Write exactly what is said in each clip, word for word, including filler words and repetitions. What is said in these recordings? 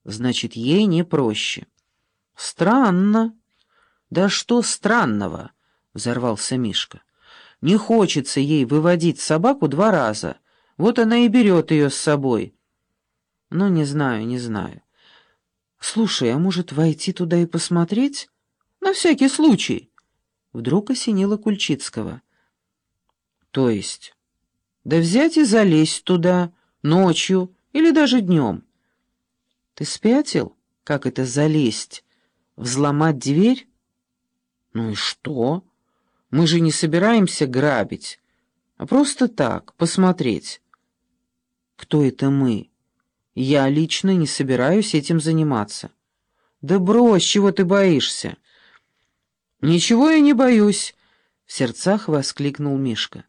Значит, ей не проще. Странно. Да что странного? Взорвался Мишка. Не хочется ей выводить собаку два раза. Вот она и берет ее с собой. Ну, не знаю, не знаю. Слушай, а может, войти туда и посмотреть? На всякий случай. Вдруг осенило Кульчицкого. То есть? Да взять и залезть туда ночью или даже днем. Ты спятил? Как это залезть? Взломать дверь? Ну и что? Мы же не собираемся грабить, а просто так, посмотреть. Кто это мы? Я лично не собираюсь этим заниматься. Да брось, чего ты боишься? Ничего я не боюсь, в сердцах воскликнул Мишка.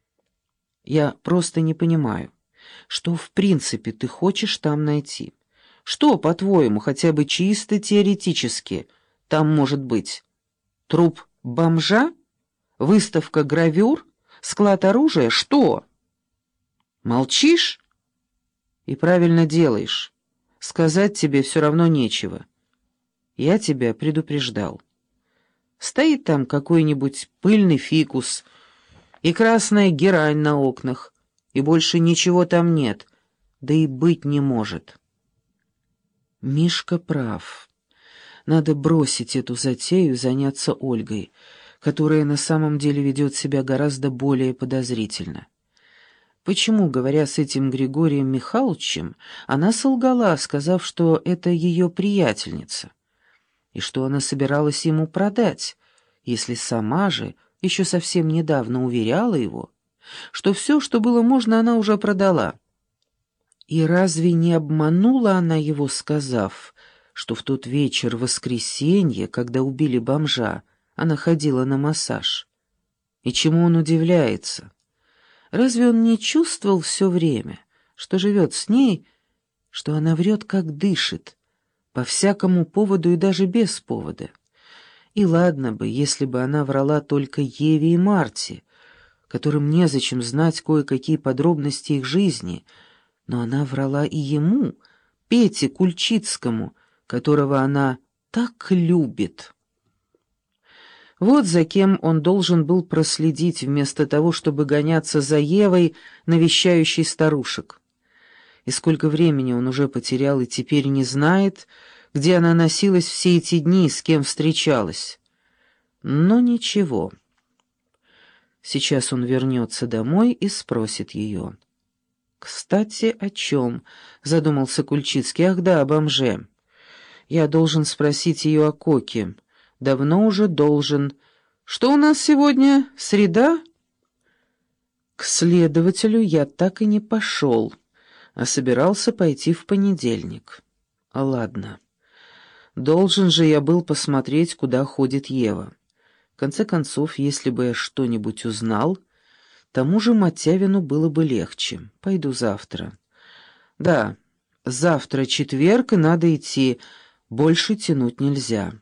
Я просто не понимаю, что в принципе ты хочешь там найти. Что, по-твоему, хотя бы чисто теоретически там может быть? Труп бомжа? Выставка гравюр? Склад оружия? Что? Молчишь? И правильно делаешь. Сказать тебе все равно нечего. Я тебя предупреждал. Стоит там какой-нибудь пыльный фикус и красная герань на окнах, и больше ничего там нет, да и быть не может. Мишка прав. Надо бросить эту затею и заняться Ольгой, которая на самом деле ведет себя гораздо более подозрительно. Почему, говоря с этим Григорием Михайловичем, она солгала, сказав, что это ее приятельница, и что она собиралась ему продать, если сама же еще совсем недавно уверяла его, что все, что было можно, она уже продала. И разве не обманула она его, сказав, что в тот вечер воскресенье, когда убили бомжа, она ходила на массаж? И чему он удивляется? Разве он не чувствовал все время, что живет с ней, что она врет, как дышит, по всякому поводу и даже без повода? И ладно бы, если бы она врала только Еве и Марте, которым незачем знать кое-какие подробности их жизни, но она врала и ему, Пете Кульчицкому, которого она так любит. Вот за кем он должен был проследить, вместо того, чтобы гоняться за Евой, навещающей старушек. И сколько времени он уже потерял и теперь не знает, где она носилась все эти дни, с кем встречалась. Но ничего. Сейчас он вернется домой и спросит ее. «Кстати, о чем?» — задумался Кульчицкий. «Ах да, о бомже. Я должен спросить ее о Коке. Давно уже должен. Что у нас сегодня? Среда?» К следователю я так и не пошел, а собирался пойти в понедельник. Ладно. Должен же я был посмотреть, куда ходит Ева. В конце концов, если бы я что-нибудь узнал, тому же Мотявину было бы легче. Пойду завтра. Да, завтра четверг, и надо идти. Больше тянуть нельзя.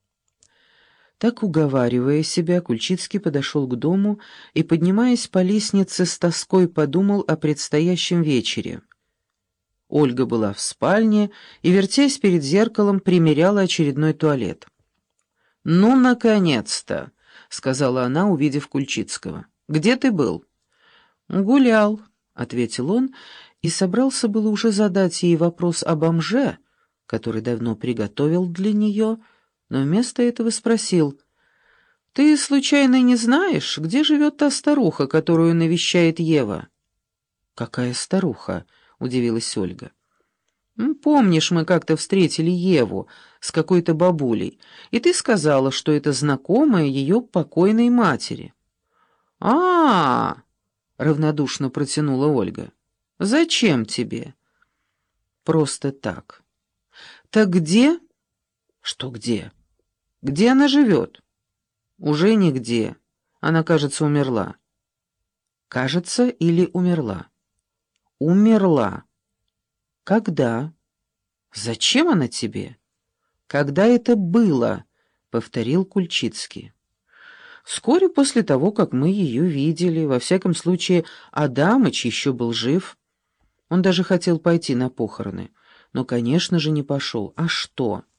Так, уговаривая себя, Кульчицкий подошел к дому и, поднимаясь по лестнице, с тоской подумал о предстоящем вечере. Ольга была в спальне и, вертясь перед зеркалом, примеряла очередной туалет. «Ну, наконец-то!» — сказала она, увидев Кульчицкого. «Где ты был?» «Гулял», — ответил он, и собрался было уже задать ей вопрос о бомже, который давно приготовил для нее, но вместо этого спросил: «Ты, случайно, не знаешь, где живет та старуха, которую навещает Ева?» «Какая старуха?» — удивилась Ольга. «Помнишь, мы как-то встретили Еву с какой-то бабулей, и ты сказала, что это знакомая ее покойной матери». «А-а-а!» — равнодушно протянула Ольга. «Зачем тебе?» «Просто так». «Так где?» «Что где?» «Где она живет?» «Уже нигде. Она, кажется, умерла». «Кажется» или «умерла»?» «Умерла». «Когда?» «Зачем она тебе?» «Когда это было?» — повторил Кульчицкий. «Вскоре после того, как мы ее видели. Во всяком случае, Адамыч еще был жив. Он даже хотел пойти на похороны, Но, конечно же, не пошел. А что?